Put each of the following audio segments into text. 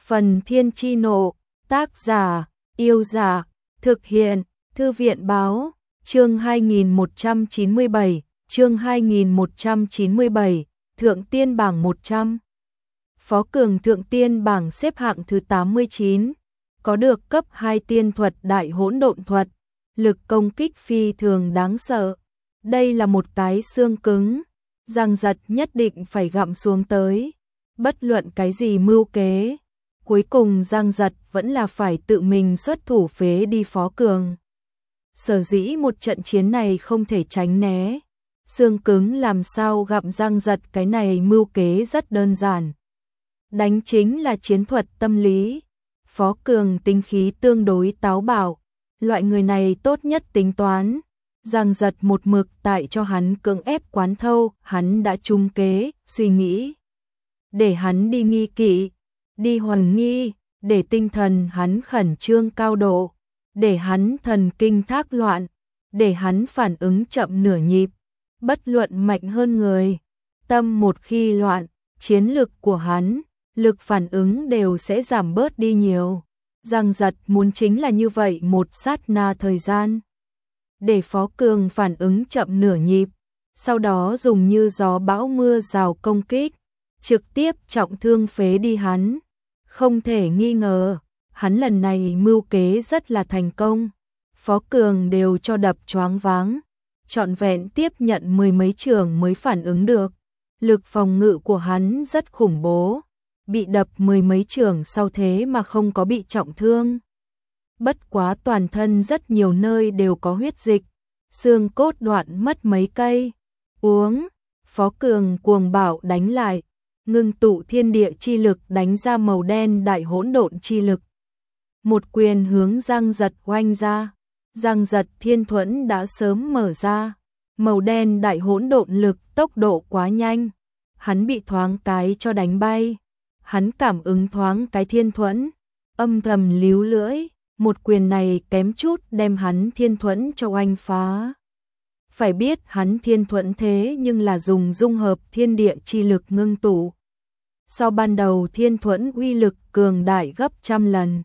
Phần Thiên Chi Nộ, tác giả, Yêu Giả, thực hiện, Thư viện Báo, chương 2197, chương 2197, Thượng Tiên bảng 100. Phó Cường Thượng Tiên bảng xếp hạng thứ 89, có được cấp 2 tiên thuật Đại Hỗn Độn Thuật, lực công kích phi thường đáng sợ. Đây là một cái xương cứng, răng giật nhất định phải gặm xuống tới, bất luận cái gì mưu kế. Cuối cùng Giang Giật vẫn là phải tự mình xuất thủ phế đi Phó Cường. Sở dĩ một trận chiến này không thể tránh né, xương cứng làm sao gặm Giang Giật, cái này mưu kế rất đơn giản. Đánh chính là chiến thuật tâm lý. Phó Cường tính khí tương đối táo bạo, loại người này tốt nhất tính toán. Giang Giật một mực tại cho hắn cưỡng ép quán thâu, hắn đã trung kế, suy nghĩ. Để hắn đi nghi kỵ, đi hoài nghi, để tinh thần hắn khẩn trương cao độ, để hắn thần kinh thác loạn, để hắn phản ứng chậm nửa nhịp. Bất luận mạnh hơn người, tâm một khi loạn, chiến lực của hắn, lực phản ứng đều sẽ giảm bớt đi nhiều. Giang Giật muốn chính là như vậy một sát na thời gian, để Phó Cường phản ứng chậm nửa nhịp, sau đó dùng như gió bão mưa rào công kích, trực tiếp trọng thương phế đi hắn. Không thể nghi ngờ, hắn lần này mưu kế rất là thành công. Phó Cường đều cho đập choáng váng, trọn vẹn tiếp nhận 10 mấy chưởng mới phản ứng được. Lực phòng ngự của hắn rất khủng bố, bị đập 10 mấy chưởng sau thế mà không có bị trọng thương. Bất quá toàn thân rất nhiều nơi đều có huyết dịch, xương cốt đoạn mất mấy cây. Uống, Phó Cường cuồng bạo đánh lại, ngưng tụ thiên địa chi lực đánh ra màu đen đại hỗn độn chi lực. Một quyền hướng Giang Giật oanh ra. Giang Giật thiên thuẫn đã sớm mở ra, màu đen đại hỗn độn lực tốc độ quá nhanh, hắn bị thoáng cái cho đánh bay. Hắn cảm ứng thoáng cái thiên thuẫn, âm thầm líu lưỡi, một quyền này kém chút đem hắn thiên thuẫn cho oanh phá. Phải biết hắn thiên thuẫn thế nhưng là dùng dung hợp thiên địa chi lực ngưng tụ. Sau ban đầu thiên thuẫn uy lực cường đại gấp trăm lần.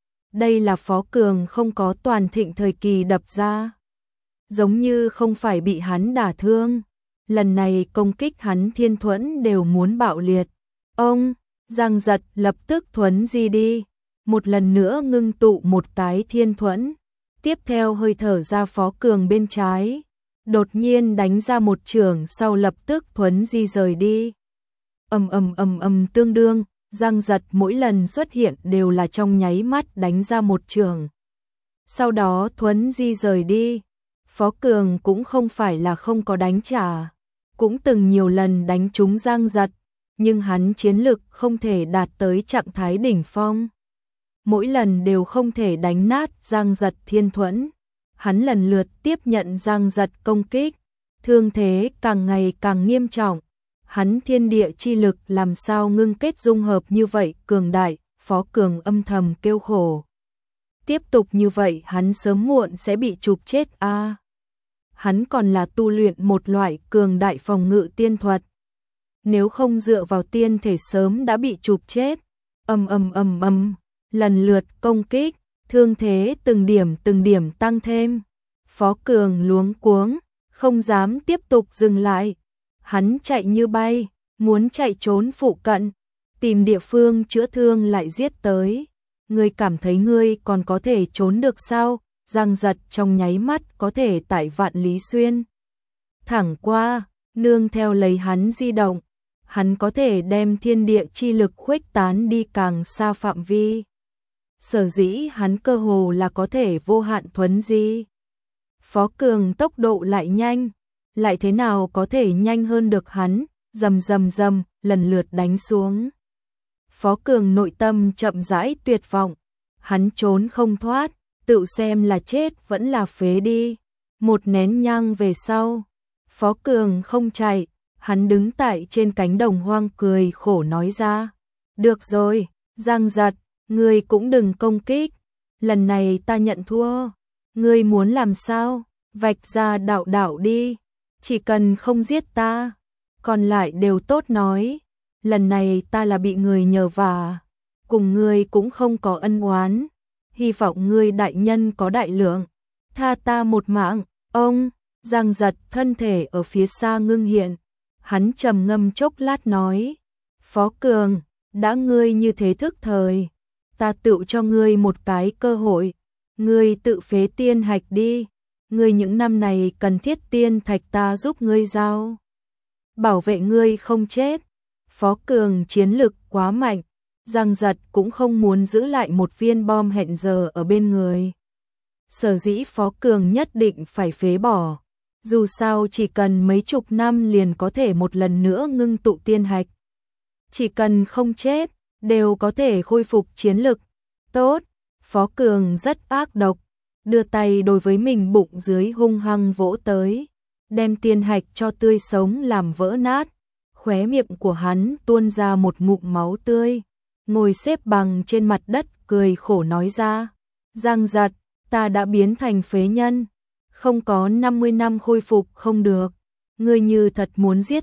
Đây là Phó Cường không có toàn thịnh thời kỳ đập ra. Giống như không phải bị hắn đả thương. Lần này công kích hắn thiên thuẫn đều muốn bạo liệt. Ông, Giang Giật lập tức thuấn di đi. Một lần nữa ngưng tụ một cái thiên thuẫn. Tiếp theo hơi thở ra Phó Cường bên trái. Đột nhiên đánh ra một chưởng sau lập tức thuấn di rời đi. Tương đương, Giang Giật mỗi lần xuất hiện đều là trong nháy mắt đánh ra một chưởng. Sau đó thuấn di rời đi. Phó Cường cũng không phải là không có đánh trả, cũng từng nhiều lần đánh trúng Giang Giật, nhưng hắn chiến lực không thể đạt tới trạng thái đỉnh phong. Mỗi lần đều không thể đánh nát Giang Giật thiên thuẫn. Hắn lần lượt tiếp nhận Giang Giật công kích, thương thế càng ngày càng nghiêm trọng. Hắn thiên địa chi lực làm sao ngưng kết dung hợp như vậy cường đại, Phó Cường âm thầm kêu khổ. Tiếp tục như vậy hắn sớm muộn sẽ bị chụp chết a. Hắn còn là tu luyện một loại cường đại phòng ngự tiên thuật. Nếu không dựa vào tiên thể sớm đã bị chụp chết. Lần lượt công kích, thương thế từng điểm tăng thêm. Phó Cường luống cuống, không dám tiếp tục dừng lại. Hắn chạy như bay, muốn chạy trốn phụ cận, tìm địa phương chữa thương lại giết tới. Ngươi cảm thấy ngươi còn có thể trốn được sao? Giang Giật trong nháy mắt có thể tại Vạn Lý Xuyên thẳng qua, nương theo lấy hắn di động, hắn có thể đem thiên địa chi lực khuếch tán đi càng xa phạm vi. Sở dĩ hắn cơ hồ là có thể vô hạn thuấn di. Phó Cường tốc độ lại nhanh, lại thế nào có thể nhanh hơn được hắn, rầm lần lượt đánh xuống. Phó Cường nội tâm chậm rãi tuyệt vọng, hắn trốn không thoát, tự xem là chết vẫn là phế đi. Một nén nhang về sau, Phó Cường không chạy, hắn đứng tại trên cánh đồng hoang cười khổ nói ra. Được rồi, Giang Giật, ngươi cũng đừng công kích, lần này ta nhận thua. Ngươi muốn làm sao, vạch ra đạo đi, chỉ cần không giết ta, còn lại đều tốt nói. Lần này ta là bị người nhờ vả, cùng ngươi cũng không có ân oán, hy vọng ngươi đại nhân có đại lượng, tha ta một mạng. Ông Giang Giật thân thể ở phía xa ngưng hiện, hắn trầm ngâm chốc lát nói, Phó Cường, đã ngươi như thế thức thời, ta tự cho ngươi một cái cơ hội, ngươi tự phế tiên hạch đi, ngươi những năm này cần thiết tiên thạch ta giúp ngươi giao, bảo vệ ngươi không chết. Phó Cường chiến lực quá mạnh, Giang Giật cũng không muốn giữ lại một viên bom hẹn giờ ở bên người. Sở dĩ Phó Cường nhất định phải phế bỏ, dù sao chỉ cần mấy chục năm liền có thể một lần nữa ngưng tụ tiên hạch. Chỉ cần không chết, đều có thể khôi phục chiến lực. Tốt, Phó Cường rất ác độc, đưa tay đối với mình bụng dưới hung hăng vỗ tới, đem tiên hạch cho tươi sống làm vỡ nát. Khóe miệng của hắn tuôn ra một ngụm máu tươi, ngồi xếp bằng trên mặt đất cười khổ nói ra, Giang Giật, ta đã biến thành phế nhân, không có 50 năm khôi phục không được, ngươi như thật muốn giết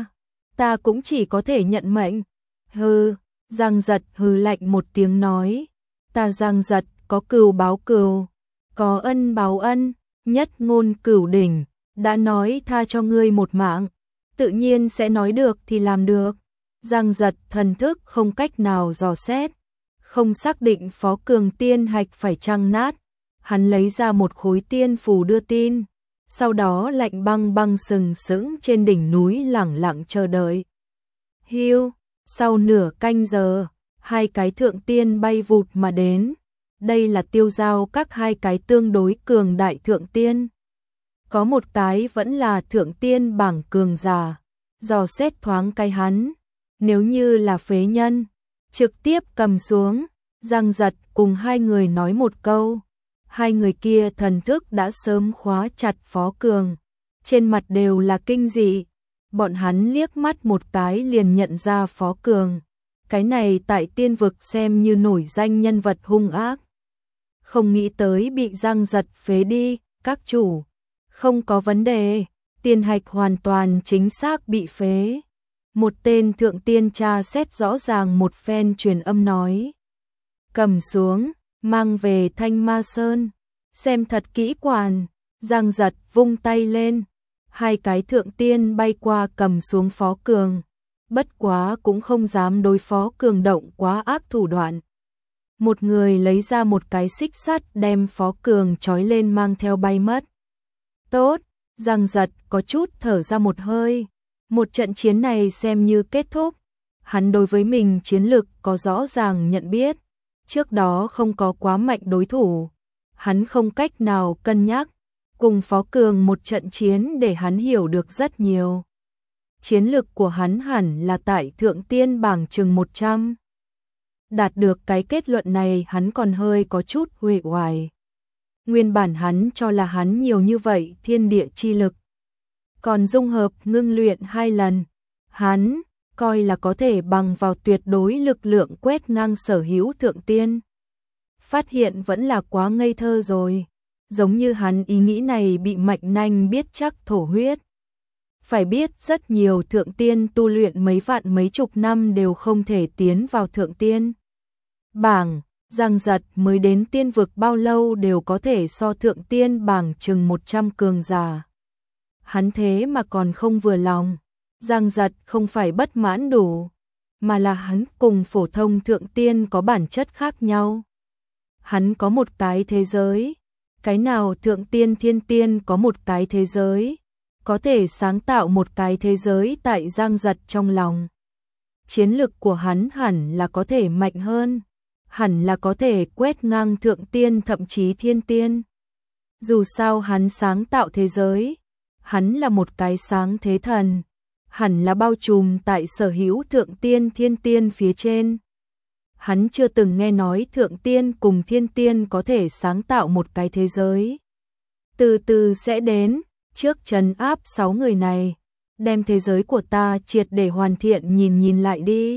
ta cũng chỉ có thể nhận mệnh. Hừ, Giang Giật hừ lạnh một tiếng nói, ta Giang Giật có cừu báo cừu, có ân báo ân, nhất ngôn cửu đỉnh, đã nói tha cho ngươi một mạng, tự nhiên sẽ nói được thì làm được. Giang Giật thần thức không cách nào dò xét, không xác định Phó Cường tiên hạch phải chăng nát, hắn lấy ra một khối tiên phù đưa tin, sau đó lạnh băng băng sừng sững trên đỉnh núi lẳng lặng chờ đợi. Hiu, sau nửa canh giờ, hai cái thượng tiên bay vụt mà đến, đây là tiêu giao các hai cái tương đối cường đại thượng tiên. Có một cái vẫn là thượng tiên bảng cường giả, dò xét thoáng cái hắn, nếu như là phế nhân, trực tiếp cầm xuống. Giang Giật cùng hai người nói một câu, hai người kia thần thức đã sớm khóa chặt Phó Cường, trên mặt đều là kinh dị, bọn hắn liếc mắt một cái liền nhận ra Phó Cường, cái này tại tiên vực xem như nổi danh nhân vật hung ác. Không nghĩ tới bị Giang Giật phế đi, các chủ, không có vấn đề, tiên hạch hoàn toàn chính xác bị phế. Một tên thượng tiên tra xét rõ ràng một phen truyền âm nói, cầm xuống, mang về Thanh Ma Sơn, xem thật kỹ quản. Giang Giật vung tay lên, hai cái thượng tiên bay qua cầm xuống Phó Cường, bất quá cũng không dám đối Phó Cường động quá ác thủ đoạn. Một người lấy ra một cái xích sắt đem Phó Cường trói lên mang theo bay mất. Tốt, Giang Giật có chút thở ra một hơi, một trận chiến này xem như kết thúc, hắn đối với mình chiến lực có rõ ràng nhận biết, trước đó không có quá mạnh đối thủ, hắn không cách nào cân nhắc, cùng Phó Cường một trận chiến để hắn hiểu được rất nhiều. Chiến lực của hắn hẳn là tại thượng tiên bảng chừng 100. Đạt được cái kết luận này hắn còn hơi có chút uể oải. Nguyên bản hắn cho là hắn nhiều như vậy thiên địa chi lực, còn dung hợp ngưng luyện 2 lần, hắn coi là có thể bằng vào tuyệt đối lực lượng quét ngang sở hữu thượng tiên. Phát hiện vẫn là quá ngây thơ rồi, giống như hắn ý nghĩ này bị Mạnh Nanh biết chắc thổ huyết. Phải biết rất nhiều thượng tiên tu luyện mấy vạn mấy chục năm đều không thể tiến vào thượng tiên bảng, Giang Giật mới đến tiên vực bao lâu đều có thể so thượng tiên bảng chừng 100 cường giả. Hắn thế mà còn không vừa lòng, Giang Giật không phải bất mãn đủ, mà là hắn cùng phổ thông thượng tiên có bản chất khác nhau. Hắn có một cái thế giới, cái nào thượng tiên thiên tiên có một cái thế giới, có thể sáng tạo một cái thế giới tại Giang Giật trong lòng. Chiến lực của hắn hẳn là có thể mạnh hơn, hẳn là có thể quét ngang thượng tiên thậm chí thiên tiên. Dù sao hắn sáng tạo thế giới, hắn là một cái sáng thế thần, hẳn là bao trùm tại sở hữu thượng tiên thiên tiên phía trên. Hắn chưa từng nghe nói thượng tiên cùng thiên tiên có thể sáng tạo một cái thế giới. Từ từ sẽ đến, trước trấn áp 6 người này, đem thế giới của ta triệt để hoàn thiện nhìn lại đi.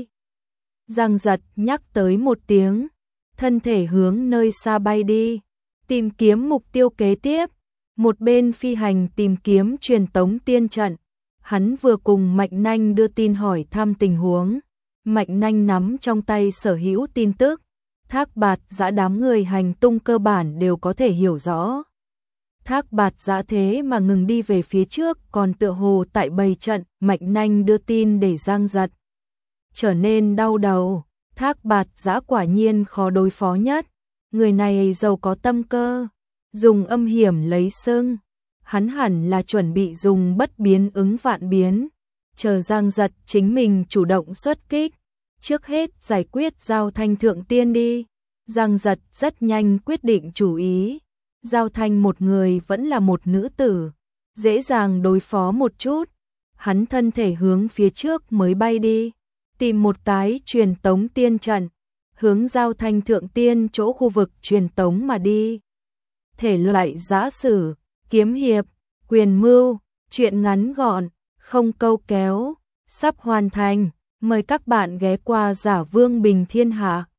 Giang Giật nhắc tới một tiếng, thân thể hướng nơi xa bay đi, tìm kiếm mục tiêu kế tiếp, một bên phi hành tìm kiếm truyền tống tiên trận. Hắn vừa cùng Mạnh Nanh đưa tin hỏi thăm tình huống, Mạnh Nanh nắm trong tay sở hữu tin tức, Thác Bạt Giã đám người hành tung cơ bản đều có thể hiểu rõ. Thác Bạt Giã thế mà ngừng đi về phía trước, còn tựa hồ tại bày trận, Mạnh Nanh đưa tin để Giang Giật trở nên đau đầu. Thác Bạt Giã quả nhiên khó đối phó nhất, người này giàu có tâm cơ, dùng âm hiểm lấy sưng, hắn hẳn là chuẩn bị dùng bất biến ứng vạn biến, chờ Giang Giật chính mình chủ động xuất kích, trước hết giải quyết Giao Thanh thượng tiên đi. Giang Giật rất nhanh quyết định chủ ý, Giao Thanh một người vẫn là một nữ tử, dễ dàng đối phó một chút, hắn thân thể hướng phía trước mới bay đi, tìm một cái truyền tống tiên trận, hướng Giao Thanh thượng tiên chỗ khu vực truyền tống mà đi. Thể loại giã sử, kiếm hiệp, quyền mưu, truyện ngắn gọn, không câu kéo, sắp hoàn thành, mời các bạn ghé qua Giả Vương Bình Thiên Hạ.